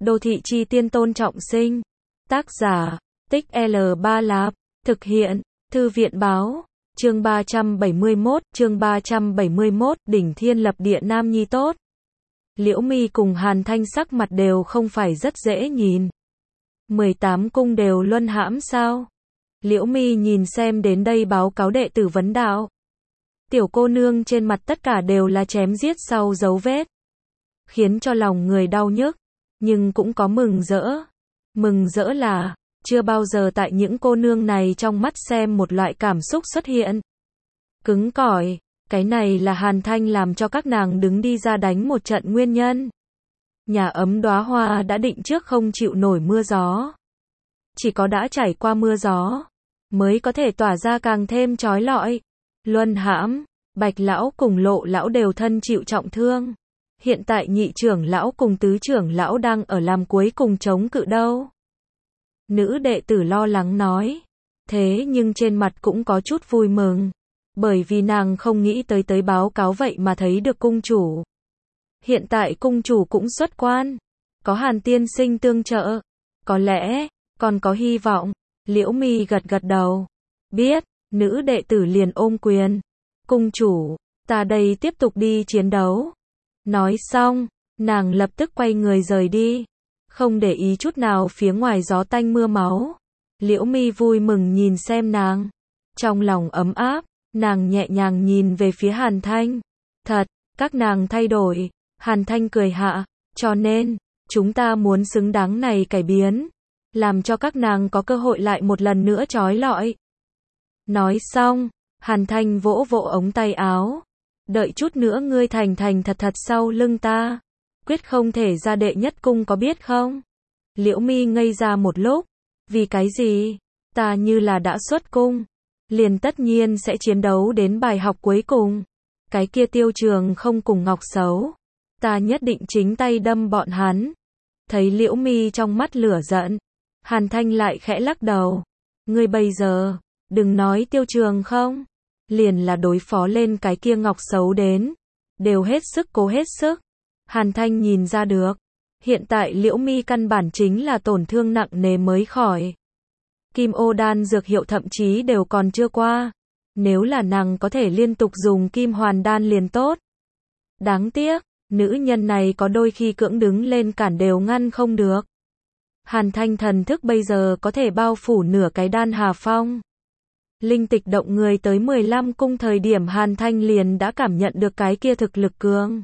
Đô thị chi tiên Tôn Trọng Sinh. Tác giả, Tích L3 Lạp. Thực hiện, Thư viện báo. Chương 371, đỉnh thiên lập địa nam nhi tốt. Liễu Mi cùng Hàn Thanh sắc mặt đều không phải rất dễ nhìn. 18 cung đều luân hãm sao? Liễu Mi nhìn xem đến đây báo cáo đệ tử vấn đạo. Tiểu cô nương trên mặt tất cả đều là chém giết sau dấu vết, khiến cho lòng người đau nhức, nhưng cũng có mừng rỡ. Mừng rỡ là, chưa bao giờ tại những cô nương này trong mắt xem một loại cảm xúc xuất hiện cứng cỏi. Cái này là Hàn Thanh làm cho các nàng đứng đi ra đánh một trận nguyên nhân. Nhà ấm đóa hoa đã định trước không chịu nổi mưa gió. Chỉ có đã trải qua mưa gió, mới có thể tỏa ra càng thêm chói lọi. Luân hãm, Bạch lão cùng Lộ lão đều thân chịu trọng thương. Hiện tại nhị trưởng lão cùng tứ trưởng lão đang ở làm cuối cùng chống cự đâu. Nữ đệ tử lo lắng nói. Thế nhưng trên mặt cũng có chút vui mừng. Bởi vì nàng không nghĩ tới báo cáo vậy mà thấy được cung chủ. Hiện tại cung chủ cũng xuất quan. Có Hàn tiên sinh tương trợ. Có lẽ, còn có hy vọng. Liễu Mi gật gật đầu. Biết, nữ đệ tử liền ôm quyền. Cung chủ, ta đây tiếp tục đi chiến đấu. Nói xong, nàng lập tức quay người rời đi. Không để ý chút nào phía ngoài gió tanh mưa máu. Liễu Mi vui mừng nhìn xem nàng. Trong lòng ấm áp, nàng nhẹ nhàng nhìn về phía Hàn Thanh. Thật, các nàng thay đổi. Hàn Thanh cười hạ. Cho nên, chúng ta muốn xứng đáng này cải biến. Làm cho các nàng có cơ hội lại một lần nữa trói lọi. Nói xong, Hàn Thanh vỗ vỗ ống tay áo. Đợi chút nữa ngươi thành thật sau lưng ta. Quyết không thể ra đệ nhất cung có biết không? Liễu Mi ngây ra một lúc. Vì cái gì? Ta như là đã xuất cung. Liền tất nhiên sẽ chiến đấu đến bài học cuối cùng. Cái kia Tiêu Trường không cùng Ngọc Xấu. Ta nhất định chính tay đâm bọn hắn. Thấy Liễu Mi trong mắt lửa giận. Hàn Thanh lại khẽ lắc đầu. Ngươi bây giờ, đừng nói Tiêu Trường không. Liền là đối phó lên cái kia Ngọc Xấu đến. Đều hết sức cố hết sức. Hàn Thanh nhìn ra được. Hiện tại Liễu Mi căn bản chính là tổn thương nặng nề mới khỏi. Kim ô đan dược hiệu thậm chí đều còn chưa qua. Nếu là nàng có thể liên tục dùng kim hoàn đan liền tốt. Đáng tiếc, nữ nhân này có đôi khi cưỡng đứng lên cản đều ngăn không được. Hàn Thanh thần thức bây giờ có thể bao phủ nửa cái Đan Hà Phong. Linh tịch động người tới 15 cung thời điểm Hàn Thanh liền đã cảm nhận được cái kia thực lực cường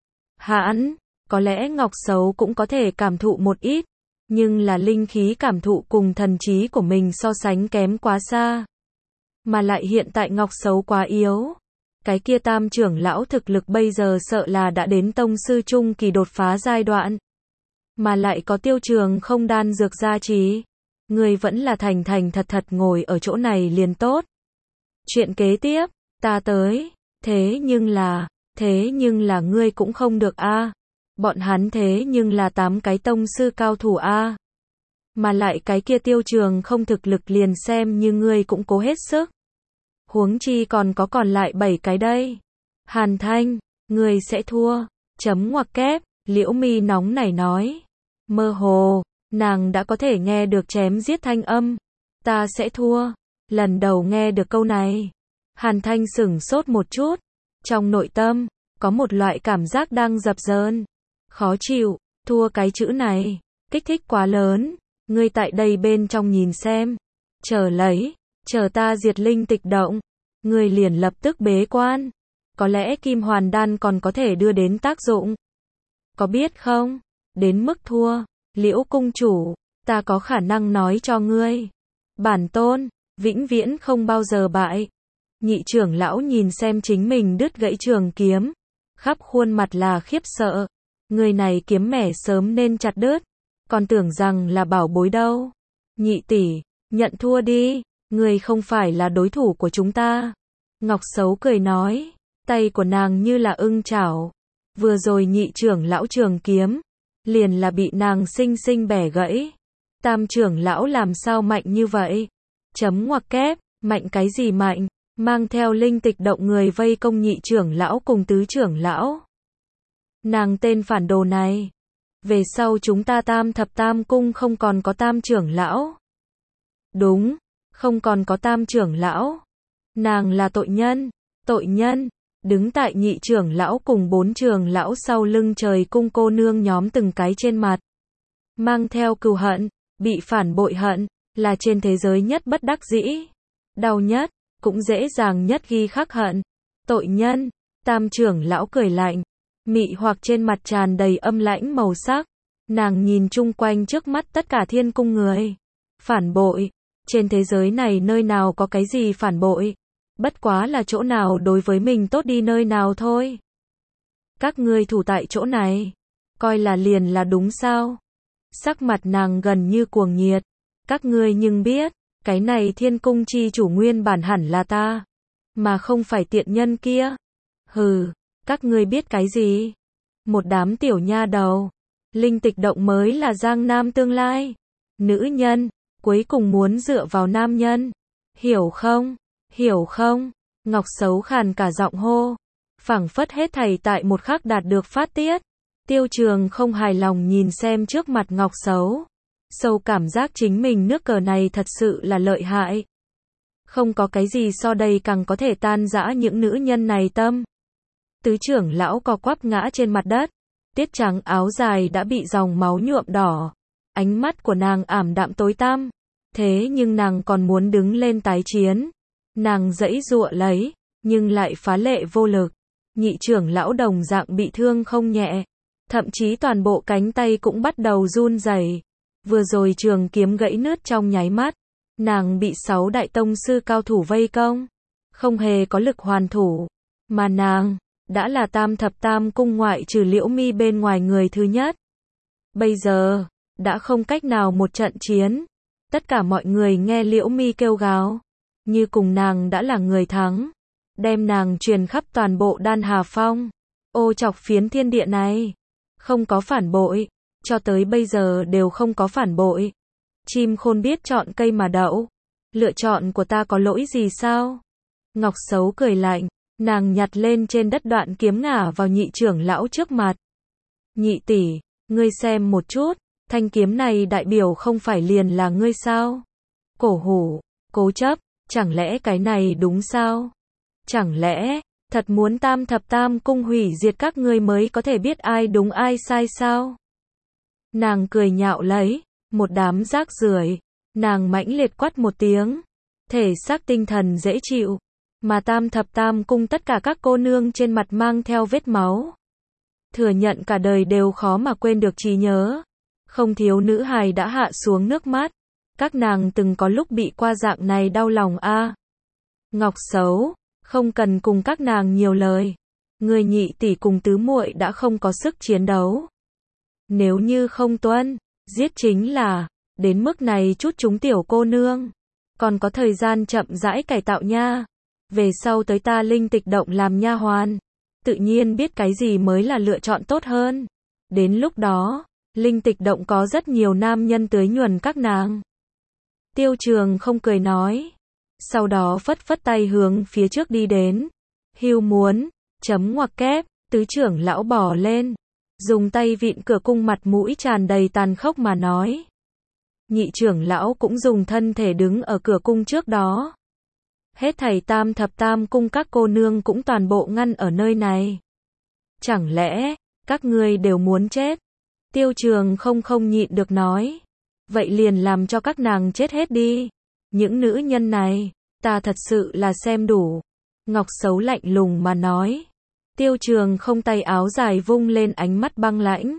hãn. Có lẽ Ngọc Xấu cũng có thể cảm thụ một ít, nhưng là linh khí cảm thụ cùng thần trí của mình so sánh kém quá xa. Mà lại hiện tại Ngọc Xấu quá yếu. Cái kia tam trưởng lão thực lực bây giờ sợ là đã đến tông sư trung kỳ đột phá giai đoạn. Mà lại có Tiêu Trường không đan dược gia trì. Người vẫn là thành thật ngồi ở chỗ này liền tốt. Chuyện kế tiếp, ta tới. Thế nhưng là ngươi cũng không được a. Bọn hắn thế nhưng là 8 cái tông sư cao thủ a. Mà lại cái kia Tiêu Trường không thực lực liền xem như ngươi cũng cố hết sức. Huống chi còn có còn lại 7 cái đây. Hàn Thanh, ngươi sẽ thua. Chấm ngoặc kép, Liễu Mi nóng nảy nói. Mơ hồ, nàng đã có thể nghe được chém giết thanh âm. Ta sẽ thua. Lần đầu nghe được câu này. Hàn Thanh sửng sốt một chút. Trong nội tâm, có một loại cảm giác đang dập dờn. Khó chịu, thua cái chữ này. Kích thích quá lớn. Ngươi tại đây bên trong nhìn xem. Chờ ta diệt linh tịch động. Ngươi liền lập tức bế quan. Có lẽ kim hoàn đan còn có thể đưa đến tác dụng. Có biết không? Đến mức thua. Liễu cung chủ, ta có khả năng nói cho ngươi. Bản tôn, vĩnh viễn không bao giờ bại. Nhị trưởng lão nhìn xem chính mình đứt gãy trường kiếm. Khắp khuôn mặt là khiếp sợ. Người này kiếm mẻ sớm nên chặt đứt. Còn tưởng rằng là bảo bối đâu. Nhị tỷ, nhận thua đi. Người không phải là đối thủ của chúng ta. Ngọc Xấu cười nói. Tay của nàng như là ưng chảo. Vừa rồi nhị trưởng lão trường kiếm. Liền là bị nàng xinh xinh bẻ gãy. Tam trưởng lão làm sao mạnh như vậy? Chấm ngoặc kép, mạnh cái gì mạnh? Mang theo linh tịch động người vây công nhị trưởng lão cùng tứ trưởng lão. Nàng tên phản đồ này. Về sau chúng ta tam thập tam cung không còn có tam trưởng lão. Đúng, không còn có tam trưởng lão. Nàng là tội nhân, đứng tại nhị trưởng lão cùng 4 trưởng lão sau lưng trời cung cô nương nhóm từng cái trên mặt. Mang theo cừu hận, bị phản bội hận, là trên thế giới nhất bất đắc dĩ. Đau nhất, cũng dễ dàng nhất ghi khắc hận. Tội nhân, tam trưởng lão cười lạnh, mị hoặc trên mặt tràn đầy âm lãnh màu sắc. Nàng nhìn chung quanh trước mắt tất cả thiên cung người. Phản bội, trên thế giới này nơi nào có cái gì phản bội. Bất quá là chỗ nào đối với mình tốt đi nơi nào thôi. Các ngươi thủ tại chỗ này, coi là liền là đúng sao? Sắc mặt nàng gần như cuồng nhiệt. Các ngươi nhưng biết, cái này thiên cung chi chủ nguyên bản hẳn là ta, mà không phải tiện nhân kia. Hừ, các ngươi biết cái gì? Một đám tiểu nha đầu. Linh tịch động mới là Giang Nam tương lai. Nữ nhân, cuối cùng muốn dựa vào nam nhân. Hiểu không? Hiểu không? Ngọc Sấu khàn cả giọng hô. Phảng phất hết thảy tại một khắc đạt được phát tiết. Tiêu Trường không hài lòng nhìn xem trước mặt Ngọc Sấu. Sâu cảm giác chính mình nước cờ này thật sự là lợi hại. Không có cái gì so đây càng có thể tan rã những nữ nhân này tâm. Tứ trưởng lão co quắp ngã trên mặt đất. Tiết trắng áo dài đã bị dòng máu nhuộm đỏ. Ánh mắt của nàng ảm đạm tối tăm. Thế nhưng nàng còn muốn đứng lên tái chiến. Nàng giãy giụa lấy, nhưng lại phá lệ vô lực. Nhị trưởng lão đồng dạng bị thương không nhẹ. Thậm chí toàn bộ cánh tay cũng bắt đầu run rẩy. Vừa rồi trường kiếm gãy nứt trong nháy mắt. Nàng bị 6 đại tông sư cao thủ vây công. Không hề có lực hoàn thủ. Mà nàng đã là tam thập tam cung ngoại trừ Liễu Mi bên ngoài người thứ nhất. Bây giờ, đã không cách nào một trận chiến. Tất cả mọi người nghe Liễu Mi kêu gào. Như cùng nàng đã là người thắng. Đem nàng truyền khắp toàn bộ Đan Hà Phong. Ô chọc phiến thiên địa này. Không có phản bội. Cho tới bây giờ đều không có phản bội. Chim khôn biết chọn cây mà đậu. Lựa chọn của ta có lỗi gì sao? Ngọc Sấu cười lạnh. Nàng nhặt lên trên đất đoạn kiếm ngả vào nhị trưởng lão trước mặt. Nhị tỷ, ngươi xem một chút, thanh kiếm này đại biểu không phải liền là ngươi sao? Cổ hủ, cố chấp, chẳng lẽ cái này đúng sao? Chẳng lẽ, thật muốn tam thập tam cung hủy diệt các ngươi mới có thể biết ai đúng ai sai sao? Nàng cười nhạo lấy, một đám rác rưởi. Nàng mãnh liệt quát một tiếng. Thể xác tinh thần dễ chịu. Mà tam thập tam cung tất cả các cô nương trên mặt mang theo vết máu. Thừa nhận cả đời đều khó mà quên được trí nhớ. Không thiếu nữ hài đã hạ xuống nước mắt. Các nàng từng có lúc bị qua dạng này đau lòng a. Ngọc Sấu, không cần cùng các nàng nhiều lời. Người nhị tỷ cùng tứ muội đã không có sức chiến đấu. Nếu như không tuân, giết chính là, đến mức này chút chúng tiểu cô nương. Còn có thời gian chậm rãi cải tạo nha. Về sau tới ta linh tịch động làm nha hoàn. Tự nhiên biết cái gì mới là lựa chọn tốt hơn. Đến lúc đó, linh tịch động có rất nhiều nam nhân tưới nhuần các nàng. Tiêu Trường không cười nói. Sau đó phất phất tay hướng phía trước đi đến. Hưu muốn, chấm ngoặc kép, tứ trưởng lão bỏ lên. Dùng tay vịn cửa cung mặt mũi tràn đầy tàn khốc mà nói. Nhị trưởng lão cũng dùng thân thể đứng ở cửa cung trước đó. Hết thảy tam thập tam cung các cô nương cũng toàn bộ ngăn ở nơi này. Chẳng lẽ, các ngươi đều muốn chết? Tiêu Trường không nhịn được nói. Vậy liền làm cho các nàng chết hết đi. Những nữ nhân này, ta thật sự là xem đủ. Ngọc Sấu lạnh lùng mà nói. Tiêu Trường không tay áo dài vung lên ánh mắt băng lãnh.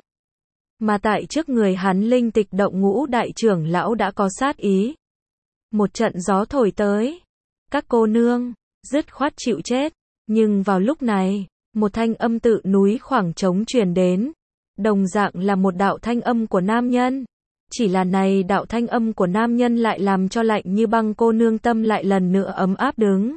Mà tại trước người hắn linh tịch động ngũ đại trưởng lão đã có sát ý. Một trận gió thổi tới. Các cô nương, dứt khoát chịu chết. Nhưng vào lúc này, một thanh âm tự núi khoảng trống truyền đến. Đồng dạng là một đạo thanh âm của nam nhân. Chỉ là này đạo thanh âm của nam nhân lại làm cho lạnh như băng cô nương tâm lại lần nữa ấm áp đứng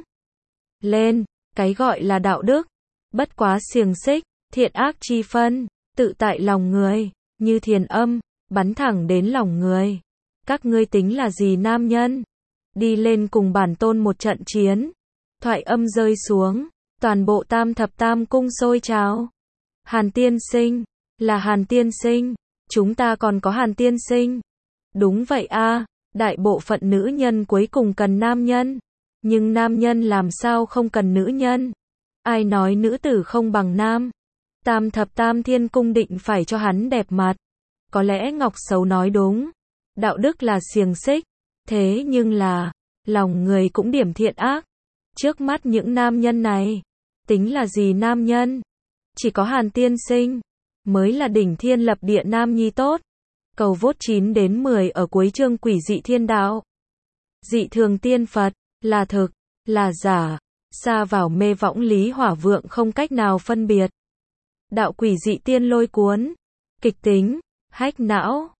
lên. Cái gọi là đạo đức, bất quá xiềng xích, thiện ác chi phân, tự tại lòng người, như thiền âm, bắn thẳng đến lòng người. Các ngươi tính là gì nam nhân? Đi lên cùng bản tôn một trận chiến. Thoại âm rơi xuống, toàn bộ tam thập tam cung sôi trào. Hàn tiên sinh, là Hàn tiên sinh. Chúng ta còn có Hàn tiên sinh. Đúng vậy a, đại bộ phận nữ nhân cuối cùng cần nam nhân. Nhưng nam nhân làm sao không cần nữ nhân? Ai nói nữ tử không bằng nam? Tam thập tam thiên cung định phải cho hắn đẹp mặt. Có lẽ Ngọc Xấu nói đúng. Đạo đức là xiềng xích. Thế nhưng là, lòng người cũng điểm thiện ác. Trước mắt những nam nhân này, tính là gì nam nhân? Chỉ có Hàn tiên sinh, mới là đỉnh thiên lập địa nam nhi tốt. Cầu vote 9 đến 10 ở cuối chương Quỷ dị thiên đạo. Dị thường tiên Phật, là thực, là giả, xa vào mê võng lý hỏa vượng không cách nào phân biệt. Đạo quỷ dị tiên lôi cuốn, kịch tính, hách não.